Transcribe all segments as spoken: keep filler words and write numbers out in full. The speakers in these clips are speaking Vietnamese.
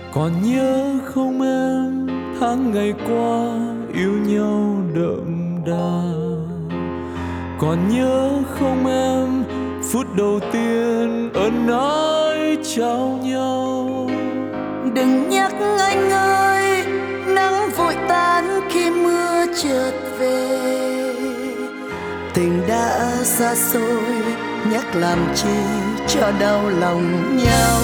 Còn nhớ không em, tháng ngày qua yêu nhau đậm đà. Còn nhớ không em, phút đầu tiên ân ái trao nhau. Đừng nhắc anh ơi, nắng vội tan khi mưa chợt về. Tình đã xa xôi, nhắc làm chi cho đau lòng nhau.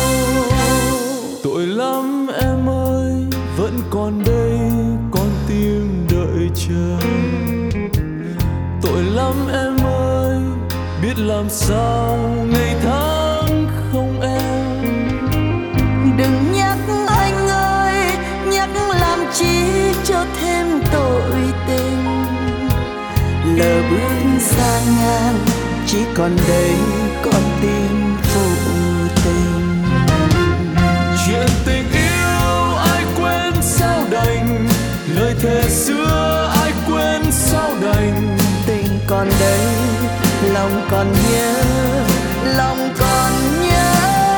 Tội lắm em ơi, vẫn còn đây con tim đợi chờ. Tội lắm em ơi, biết làm sao ngày tháng không em. Đừng nhắc anh ơi, nhắc làm chi cho thêm tội tình. Lỡ bước xa ngang, chỉ còn đây con tim phụ tình. Chuyện tình yêu ai quên sao đành, lời thề xưa ai quên sao đành. Tình còn đây, lòng còn nhớ, lòng còn nhớ.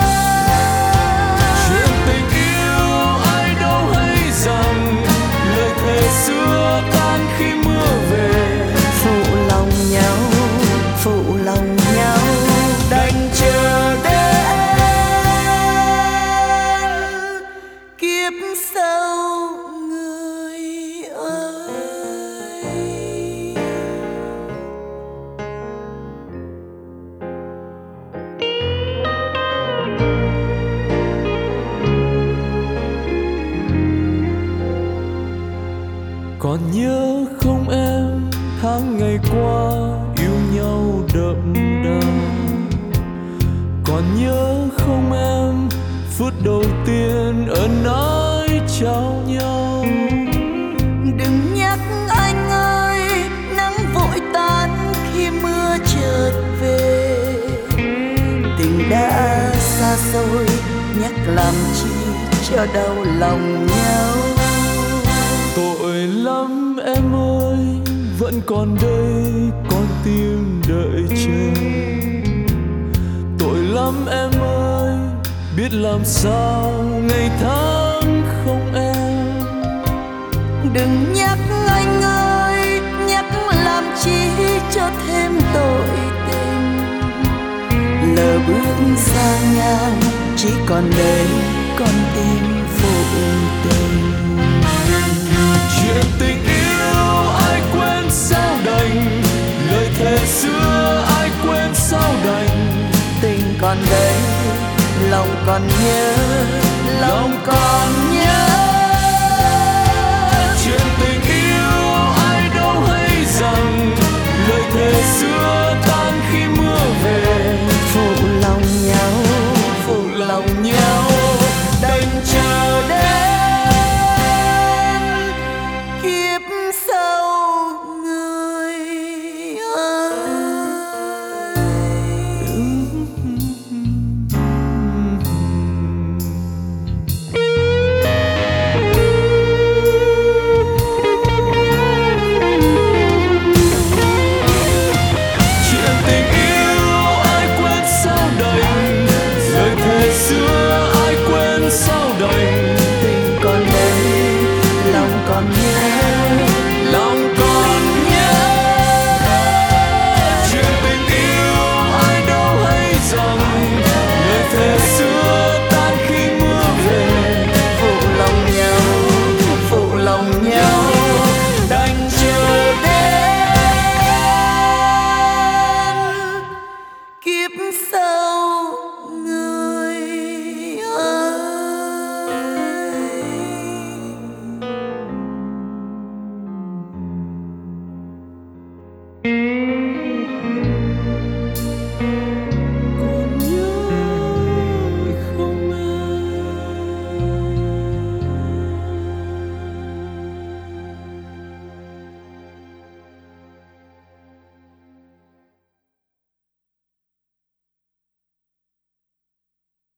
Chuyện tình yêu ai đâu hay rằng, lời thề xưa tan khi mưa về. Phụ lòng nhau, phụ lòng nhau, đành chờ đến kiếp sau người ơi. Còn nhớ không em, tháng ngày qua yêu nhau đậm đà. Còn nhớ không em, phút đầu tiên ân ái trao nhau. Đừng nhắc anh ơi, nắng vội tan khi mưa chợt về. Tình đã xa xôi, nhắc làm chi cho đau lòng nhau. Tội lắm em ơi, vẫn còn đây con tim đợi chờ. Tội lắm em ơi, biết làm sao ngày tháng không em. Đừng nhắc anh ơi, nhắc làm chi cho thêm tội tình. Lỡ bước xa ngang, chỉ còn đây con tim phụ tình. Chuyện tình yêu ai quên sao đành, lời thề xưa ai quên sao đành. Tình còn đây, lòng còn nhớ, lòng còn nhớ. Chuyện tình yêu ai đâu hay rằng, lời thề xưa tan khi mưa về. Phụ lòng nhau, phụ lòng nhau, đành chờ đến kiếp sau người ơi. Chuyện tình yêu ai quên sao đành, lời thề xưa ai quên sao đành.